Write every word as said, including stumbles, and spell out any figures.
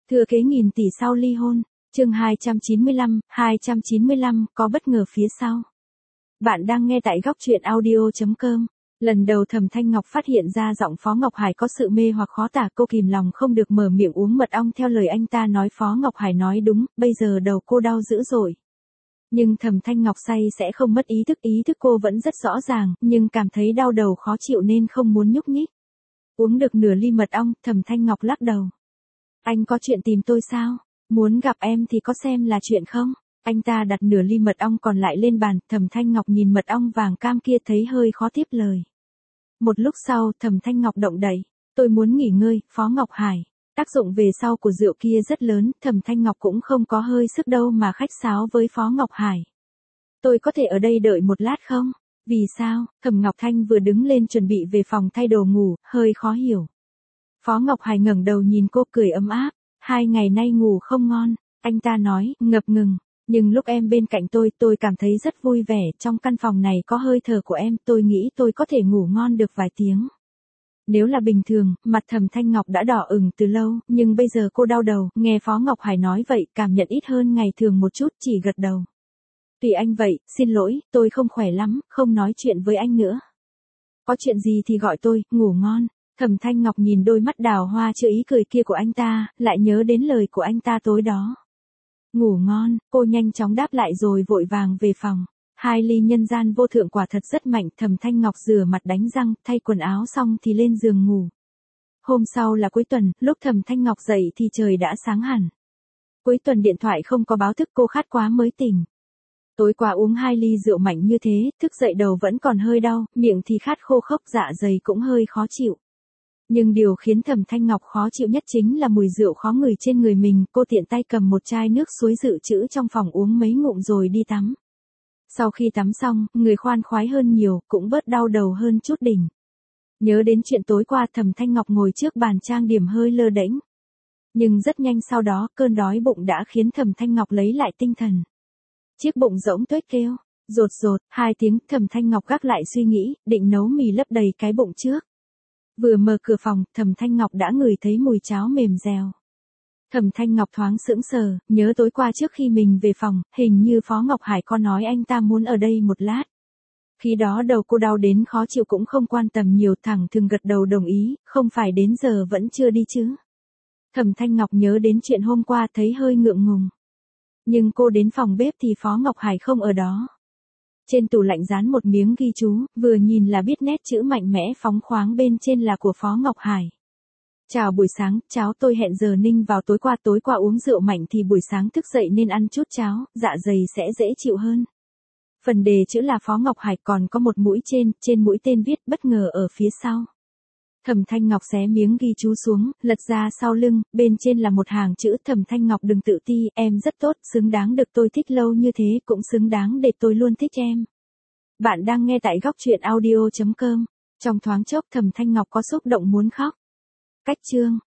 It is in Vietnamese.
Thừa kế nghìn tỷ sau ly hôn, chương hai trăm chín mươi lăm, hai trăm chín mươi lăm, có bất ngờ phía sau. Bạn đang nghe tại góc truyện audio chấm com. Lần đầu Thẩm Thanh Ngọc phát hiện ra giọng Phó Ngọc Hải có sự mê hoặc khó tả, cô kìm lòng không được mở miệng uống mật ong theo lời anh ta nói. Phó Ngọc Hải nói đúng, bây giờ đầu cô đau dữ dội. Nhưng Thẩm Thanh Ngọc say sẽ không mất ý thức, ý thức cô vẫn rất rõ ràng, nhưng cảm thấy đau đầu khó chịu nên không muốn nhúc nhích. Uống được nửa ly mật ong, Thẩm Thanh Ngọc lắc đầu. Anh có chuyện tìm tôi sao? Muốn gặp em thì có xem là chuyện không? Anh ta đặt nửa ly mật ong còn lại lên bàn, Thẩm Thanh Ngọc nhìn mật ong vàng cam kia thấy hơi khó tiếp lời. Một lúc sau, Thẩm Thanh Ngọc động đậy. Tôi muốn nghỉ ngơi, Phó Ngọc Hải. Tác dụng về sau của rượu kia rất lớn, Thẩm Thanh Ngọc cũng không có hơi sức đâu mà khách sáo với Phó Ngọc Hải. Tôi có thể ở đây đợi một lát không? Vì sao? Thẩm Ngọc Thanh vừa đứng lên chuẩn bị về phòng thay đồ ngủ, hơi khó hiểu. Phó Ngọc Hải ngẩng đầu nhìn cô cười ấm áp. Hai ngày nay ngủ không ngon, anh ta nói, ngập ngừng. Nhưng lúc em bên cạnh tôi, tôi cảm thấy rất vui vẻ, trong căn phòng này có hơi thở của em, tôi nghĩ tôi có thể ngủ ngon được vài tiếng. Nếu là bình thường, mặt Thẩm Thanh Ngọc đã đỏ ửng từ lâu, nhưng bây giờ cô đau đầu, nghe Phó Ngọc Hải nói vậy, cảm nhận ít hơn ngày thường một chút, chỉ gật đầu. Tùy anh vậy, xin lỗi, tôi không khỏe lắm, không nói chuyện với anh nữa. Có chuyện gì thì gọi tôi, ngủ ngon. Thẩm Thanh Ngọc nhìn đôi mắt đào hoa chứa ý cười kia của anh ta, lại nhớ đến lời của anh ta tối đó. Ngủ ngon, cô nhanh chóng đáp lại rồi vội vàng về phòng. Hai ly nhân gian vô thượng quả thật rất mạnh. Thẩm Thanh Ngọc rửa mặt đánh răng, thay quần áo xong thì lên giường ngủ. Hôm sau là cuối tuần, lúc Thẩm Thanh Ngọc dậy thì trời đã sáng hẳn. Cuối tuần điện thoại không có báo thức, cô khát quá mới tỉnh. Tối qua uống hai ly rượu mạnh như thế, thức dậy đầu vẫn còn hơi đau, miệng thì khát khô khốc, dạ dày cũng hơi khó chịu. Nhưng điều khiến Thẩm Thanh Ngọc khó chịu nhất chính là mùi rượu khó ngửi trên người mình. Cô tiện tay cầm một chai nước suối dự trữ trong phòng uống mấy ngụm rồi đi tắm. Sau khi tắm xong, người khoan khoái hơn nhiều, cũng bớt đau đầu hơn chút đỉnh. Nhớ đến chuyện tối qua, Thẩm Thanh Ngọc ngồi trước bàn trang điểm hơi lơ đễnh. Nhưng rất nhanh sau đó, cơn đói bụng đã khiến Thẩm Thanh Ngọc lấy lại tinh thần. Chiếc bụng rỗng tuếch kêu, rột rột, hai tiếng. Thẩm Thanh Ngọc gác lại suy nghĩ, định nấu mì lấp đầy cái bụng trước. Vừa mở cửa phòng, Thẩm Thanh Ngọc đã ngửi thấy mùi cháo mềm dẻo. Thẩm Thanh Ngọc thoáng sững sờ, nhớ tối qua trước khi mình về phòng, hình như Phó Ngọc Hải có nói anh ta muốn ở đây một lát. Khi đó đầu cô đau đến khó chịu cũng không quan tâm nhiều, thẳng thừng gật đầu đồng ý, không phải đến giờ vẫn chưa đi chứ. Thẩm Thanh Ngọc nhớ đến chuyện hôm qua thấy hơi ngượng ngùng. Nhưng cô đến phòng bếp thì Phó Ngọc Hải không ở đó. Trên tủ lạnh dán một miếng ghi chú, vừa nhìn là biết nét chữ mạnh mẽ phóng khoáng bên trên là của Phó Ngọc Hải. Chào buổi sáng, cháo tôi hẹn giờ ninh vào tối qua, tối qua uống rượu mạnh thì buổi sáng thức dậy nên ăn chút cháo, dạ dày sẽ dễ chịu hơn. Phần đề chữ là Phó Ngọc Hải, còn có một mũi trên, trên mũi tên viết bất ngờ ở phía sau. Thẩm Thanh Ngọc xé miếng ghi chú xuống, lật ra sau lưng, bên trên là một hàng chữ. Thẩm Thanh Ngọc đừng tự ti, em rất tốt, xứng đáng được tôi thích lâu như thế, cũng xứng đáng để tôi luôn thích em. Bạn đang nghe tại góc truyện audio chấm com. Trong thoáng chốc Thẩm Thanh Ngọc có xúc động muốn khóc. Cách chương